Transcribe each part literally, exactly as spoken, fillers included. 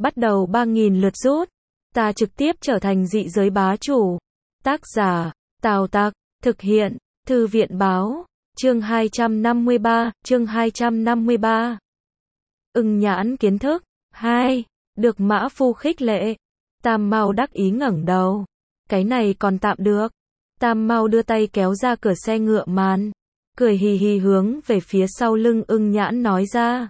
bắt đầu ba nghìn lượt rút. Ta trực tiếp trở thành dị giới bá chủ. Tác giả, Tào Tặc, thực hiện, Thư viện báo, chương hai trăm năm mươi ba, chương hai trăm năm mươi ba. Ưng nhãn kiến thức, hai, được mã phu khích lệ. Tam Mao đắc ý ngẩng đầu. Cái này còn tạm được. Tam Mao đưa tay kéo ra cửa xe ngựa màn, cười hì hì hướng về phía sau lưng Ưng nhãn nói ra.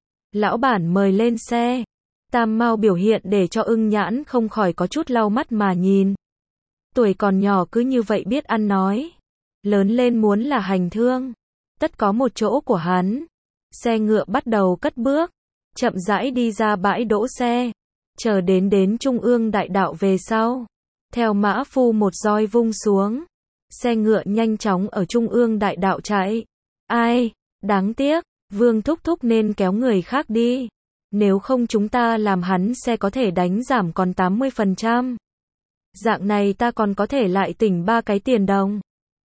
Lão bản mời lên xe. Tam Mao biểu hiện để cho Ưng nhãn không khỏi có chút lau mắt mà nhìn. Tuổi còn nhỏ cứ như vậy biết ăn nói. Lớn lên muốn là hành thương. Tất có một chỗ của hắn. Xe ngựa bắt đầu cất bước. Chậm rãi đi ra bãi đỗ xe. Chờ đến đến trung ương đại đạo về sau. Theo mã phu một roi vung xuống. Xe ngựa nhanh chóng ở trung ương đại đạo chạy. Ai, đáng tiếc, Vương thúc thúc nên kéo người khác đi. Nếu không chúng ta làm hắn xe có thể đánh giảm còn tám mươi phần trăm. Dạng này ta còn có thể lại tỉnh ba cái tiền đồng.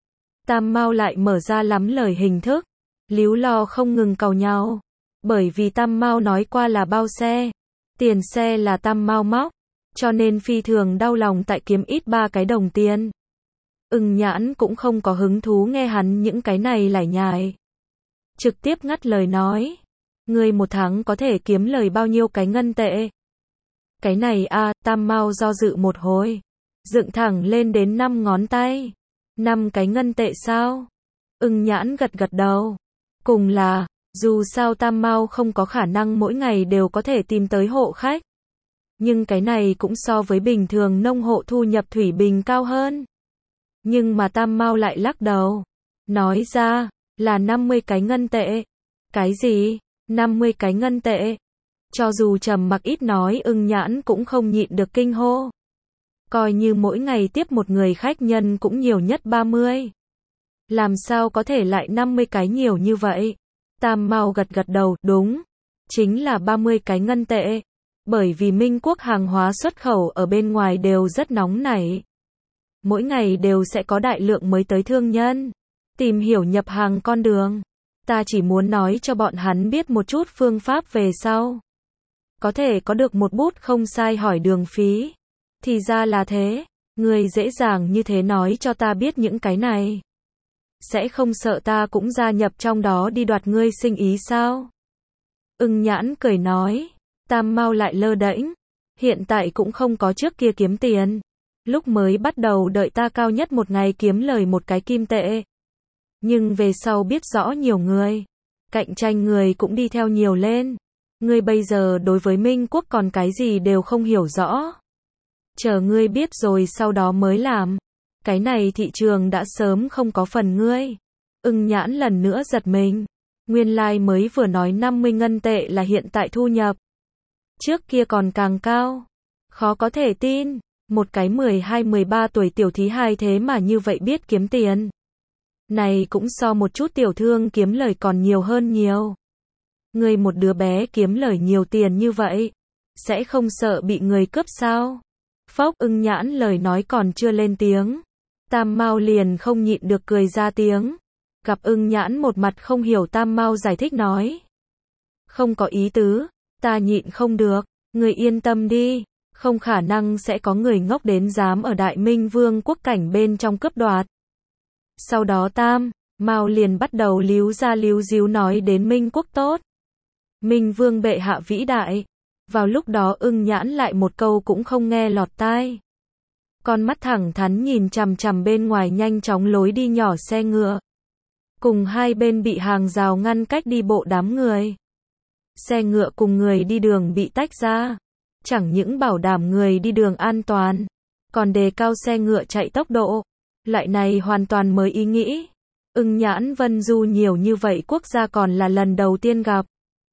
Tam Mao lại mở ra lắm lời hình thức. Líu lo không ngừng càu nhau. Bởi vì Tam Mao nói qua là bao xe. Tiền xe là Tam Mao móc. Cho nên phi thường đau lòng tại kiếm ít ba cái đồng tiền. Ưng nhãn cũng không có hứng thú nghe hắn những cái này lải nhải. Trực tiếp ngắt lời nói. Ngươi một tháng có thể kiếm lời bao nhiêu cái ngân tệ? Cái này a à, Tam Mao do dự một hồi. Dựng thẳng lên đến năm ngón tay. Năm cái ngân tệ sao? Ưng nhãn gật gật đầu. Cùng là, dù sao Tam Mao không có khả năng mỗi ngày đều có thể tìm tới hộ khách. Nhưng cái này cũng so với bình thường nông hộ thu nhập thủy bình cao hơn. Nhưng mà Tam Mao lại lắc đầu. Nói ra, là năm mươi cái ngân tệ. Cái gì? năm mươi cái ngân tệ. Cho dù trầm mặc ít nói Ưng nhãn cũng không nhịn được kinh hô. Coi như mỗi ngày tiếp một người khách nhân cũng nhiều nhất ba mươi. Làm sao có thể lại năm mươi cái nhiều như vậy? Tam Mao gật gật đầu, đúng. Chính là ba mươi cái ngân tệ. Bởi vì Minh Quốc hàng hóa xuất khẩu ở bên ngoài đều rất nóng nảy. Mỗi ngày đều sẽ có đại lượng mới tới thương nhân. Tìm hiểu nhập hàng con đường. Ta chỉ muốn nói cho bọn hắn biết một chút phương pháp về sau. Có thể có được một bút không sai hỏi đường phí. Thì ra là thế. Người dễ dàng như thế nói cho ta biết những cái này. Sẽ không sợ ta cũng gia nhập trong đó đi đoạt ngươi sinh ý sao? Ưng nhãn cười nói. Tam Mao lại lơ đễnh. Hiện tại cũng không có trước kia kiếm tiền. Lúc mới bắt đầu đợi ta cao nhất một ngày kiếm lời một cái kim tệ. Nhưng về sau biết rõ nhiều người. Cạnh tranh người cũng đi theo nhiều lên. Ngươi bây giờ đối với Minh Quốc còn cái gì đều không hiểu rõ. Chờ ngươi biết rồi sau đó mới làm. Cái này thị trường đã sớm không có phần ngươi. Ưng nhãn lần nữa giật mình. Nguyên lai like mới vừa nói năm mươi ngân tệ là hiện tại thu nhập. Trước kia còn càng cao. Khó có thể tin. Một cái mười hai mười ba tuổi tiểu thí hài thế mà như vậy biết kiếm tiền. Này cũng so một chút tiểu thương kiếm lời còn nhiều hơn nhiều. Người một đứa bé kiếm lời nhiều tiền như vậy. Sẽ không sợ bị người cướp sao? Phốc Ưng nhãn lời nói còn chưa lên tiếng. Tam Mao liền không nhịn được cười ra tiếng. Gặp Ưng nhãn một mặt không hiểu Tam Mao giải thích nói. Không có ý tứ. Ta nhịn không được. Người yên tâm đi. Không khả năng sẽ có người ngốc đến dám ở Đại Minh Vương quốc cảnh bên trong cướp đoạt. Sau đó Tam Mao liền bắt đầu líu ra líu díu nói đến Minh Quốc tốt. Minh Vương bệ hạ vĩ đại. Vào lúc đó Ưng nhãn lại một câu cũng không nghe lọt tai. Con mắt thẳng thắn nhìn chằm chằm bên ngoài nhanh chóng lối đi nhỏ xe ngựa. Cùng hai bên bị hàng rào ngăn cách đi bộ đám người. Xe ngựa cùng người đi đường bị tách ra. Chẳng những bảo đảm người đi đường an toàn, còn đề cao xe ngựa chạy tốc độ. Loại này hoàn toàn mới ý nghĩ. Ưng nhãn Vân Du nhiều như vậy quốc gia còn là lần đầu tiên gặp.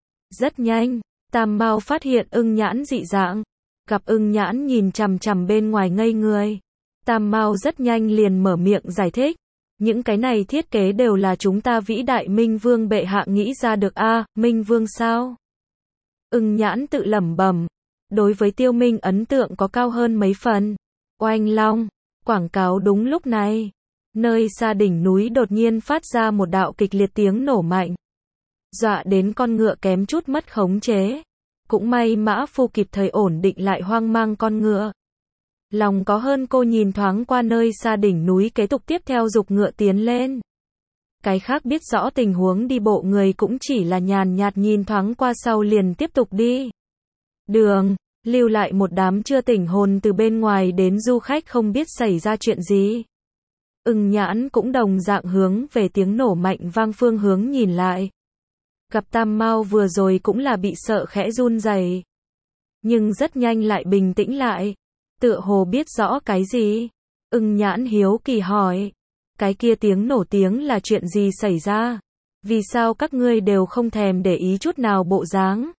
Rất nhanh, Tam Mao phát hiện Ưng nhãn dị dạng. Gặp Ưng nhãn nhìn chằm chằm bên ngoài ngây người. Tam Mao rất nhanh liền mở miệng giải thích. Những cái này thiết kế đều là chúng ta vĩ đại Minh Vương bệ hạ nghĩ ra được a à, Minh Vương sao? Ưng nhãn tự lẩm bẩm. Đối với Tiêu Minh ấn tượng có cao hơn mấy phần. Oanh long, quảng cáo đúng lúc này. Nơi xa đỉnh núi đột nhiên phát ra một đạo kịch liệt tiếng nổ mạnh. Dọa đến con ngựa kém chút mất khống chế. Cũng may mã phu kịp thời ổn định lại hoang mang con ngựa. Lòng có hơn cô nhìn thoáng qua nơi xa đỉnh núi kế tục tiếp theo giục ngựa tiến lên. Cái khác biết rõ tình huống đi bộ người cũng chỉ là nhàn nhạt nhìn thoáng qua sau liền tiếp tục đi. Đường, lưu lại một đám chưa tỉnh hồn từ bên ngoài đến du khách không biết xảy ra chuyện gì. Ưng Nhãn cũng đồng dạng hướng về tiếng nổ mạnh vang phương hướng nhìn lại. Gặp Tam Mao vừa rồi cũng là bị sợ khẽ run rẩy, nhưng rất nhanh lại bình tĩnh lại, tựa hồ biết rõ cái gì. Ưng Nhãn hiếu kỳ hỏi, cái kia tiếng nổ tiếng là chuyện gì xảy ra? Vì sao các ngươi đều không thèm để ý chút nào bộ dáng?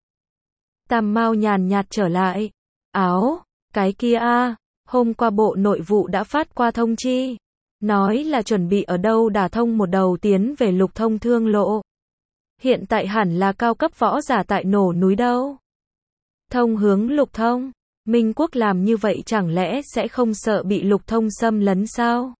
Tam Mao nhàn nhạt trở lại, áo, cái kia a, hôm qua Bộ Nội vụ đã phát qua thông chi, nói là chuẩn bị ở đâu đả thông một đầu tiến về Lục Thông thương lộ. Hiện tại hẳn là cao cấp võ giả tại nổ núi đâu. Thông hướng Lục Thông, Minh Quốc làm như vậy chẳng lẽ sẽ không sợ bị Lục Thông xâm lấn sao?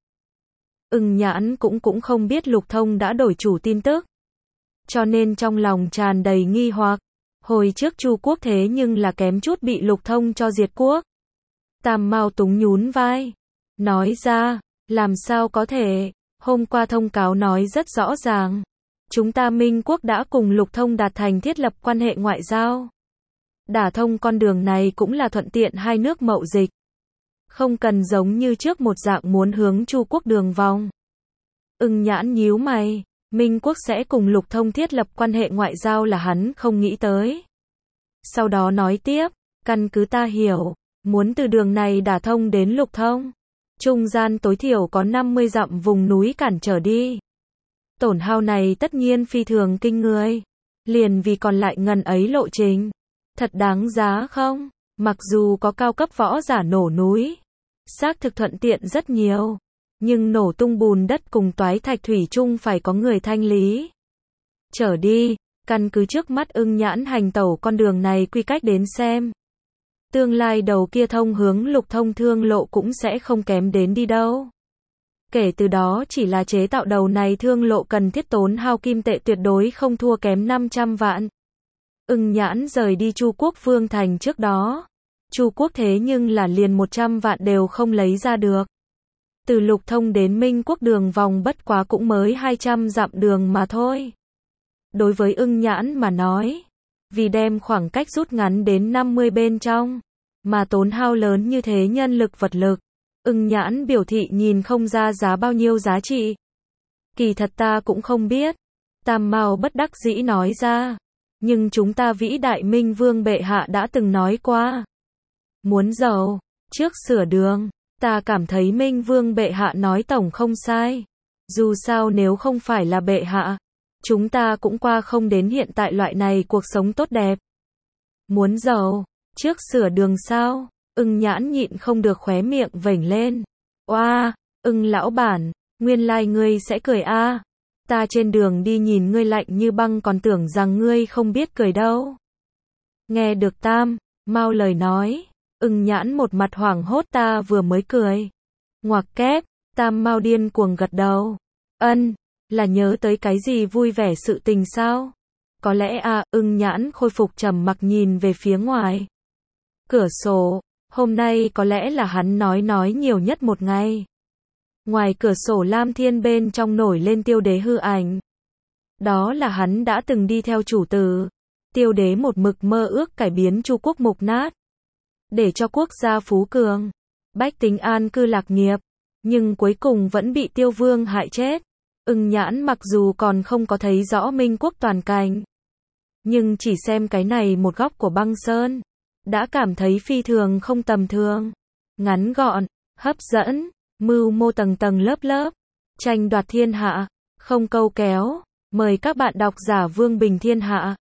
Ưng Nhãn cũng cũng không biết Lục Thông đã đổi chủ tin tức, cho nên trong lòng tràn đầy nghi hoặc. Hồi trước Chu quốc thế nhưng là kém chút bị Lục Thông cho diệt quốc. Tam Mao túng nhún vai, nói ra, làm sao có thể, hôm qua thông cáo nói rất rõ ràng. Chúng ta Minh Quốc đã cùng Lục Thông đạt thành thiết lập quan hệ ngoại giao. Đả thông con đường này cũng là thuận tiện hai nước mậu dịch. Không cần giống như trước một dạng muốn hướng Chu quốc đường vòng. Ưng Nhãn nhíu mày, Minh Quốc sẽ cùng Lục Thông thiết lập quan hệ ngoại giao là hắn không nghĩ tới. Sau đó nói tiếp, căn cứ ta hiểu, muốn từ đường này đả thông đến Lục Thông, trung gian tối thiểu có năm mươi dặm vùng núi cản trở đi. Tổn hao này tất nhiên phi thường kinh người. Liền vì còn lại ngần ấy lộ trình. Thật đáng giá không? Mặc dù có cao cấp võ giả nổ núi, xác thực thuận tiện rất nhiều. Nhưng nổ tung bùn đất cùng toái thạch thủy chung phải có người thanh lý. Trở đi, căn cứ trước mắt Ưng Nhãn hành tẩu con đường này quy cách đến xem. Tương lai đầu kia thông hướng Lục Thông thương lộ cũng sẽ không kém đến đi đâu. Kể từ đó chỉ là chế tạo đầu này thương lộ cần thiết tốn hao kim tệ tuyệt đối không thua kém năm trăm vạn. Ưng Nhãn rời đi Chu quốc Vương Thành trước đó. Chu quốc thế nhưng là liền một trăm vạn đều không lấy ra được. Từ Lục Thông đến Minh Quốc đường vòng bất quá cũng mới hai trăm dặm đường mà thôi. Đối với Ưng Nhãn mà nói, vì đem khoảng cách rút ngắn đến năm mươi bên trong, mà tốn hao lớn như thế nhân lực vật lực. Ưng Nhãn biểu thị nhìn không ra giá bao nhiêu giá trị. Kỳ thật ta cũng không biết. Tam Mao bất đắc dĩ nói ra. Nhưng chúng ta vĩ đại Minh Vương bệ hạ đã từng nói qua. Muốn giàu, trước sửa đường. Ta cảm thấy Minh Vương bệ hạ nói tổng không sai. Dù sao nếu không phải là bệ hạ, chúng ta cũng qua không đến hiện tại loại này cuộc sống tốt đẹp. Muốn giàu, trước sửa đường sao? Ưng Nhãn nhịn không được khóe miệng vểnh lên. Oa, Ưng lão bản, nguyên lai like ngươi sẽ cười a. À. Ta trên đường đi nhìn ngươi lạnh như băng còn tưởng rằng ngươi không biết cười đâu. Nghe được Tam Mao lời nói, Ưng Nhãn một mặt hoảng hốt ta vừa mới cười. Ngoặc kép, Tam Mao điên cuồng gật đầu. Ân, là nhớ tới cái gì vui vẻ sự tình sao? Có lẽ à, Ưng Nhãn khôi phục trầm mặc nhìn về phía ngoài. Cửa sổ, hôm nay có lẽ là hắn nói nói nhiều nhất một ngày. Ngoài cửa sổ Lam Thiên bên trong nổi lên Tiêu Đế hư ảnh. Đó là hắn đã từng đi theo chủ tử. Tiêu Đế một mực mơ ước cải biến Chu quốc mục nát, để cho quốc gia phú cường, bách tính an cư lạc nghiệp, nhưng cuối cùng vẫn bị Tiêu Vương hại chết. Ưng Nhãn mặc dù còn không có thấy rõ Minh quốc toàn cảnh, nhưng chỉ xem cái này một góc của băng sơn, đã cảm thấy phi thường không tầm thường. Ngắn gọn, hấp dẫn, mưu mô tầng tầng lớp lớp, tranh đoạt thiên hạ, không câu kéo. Mời các bạn đọc giả Vương Bình Thiên Hạ.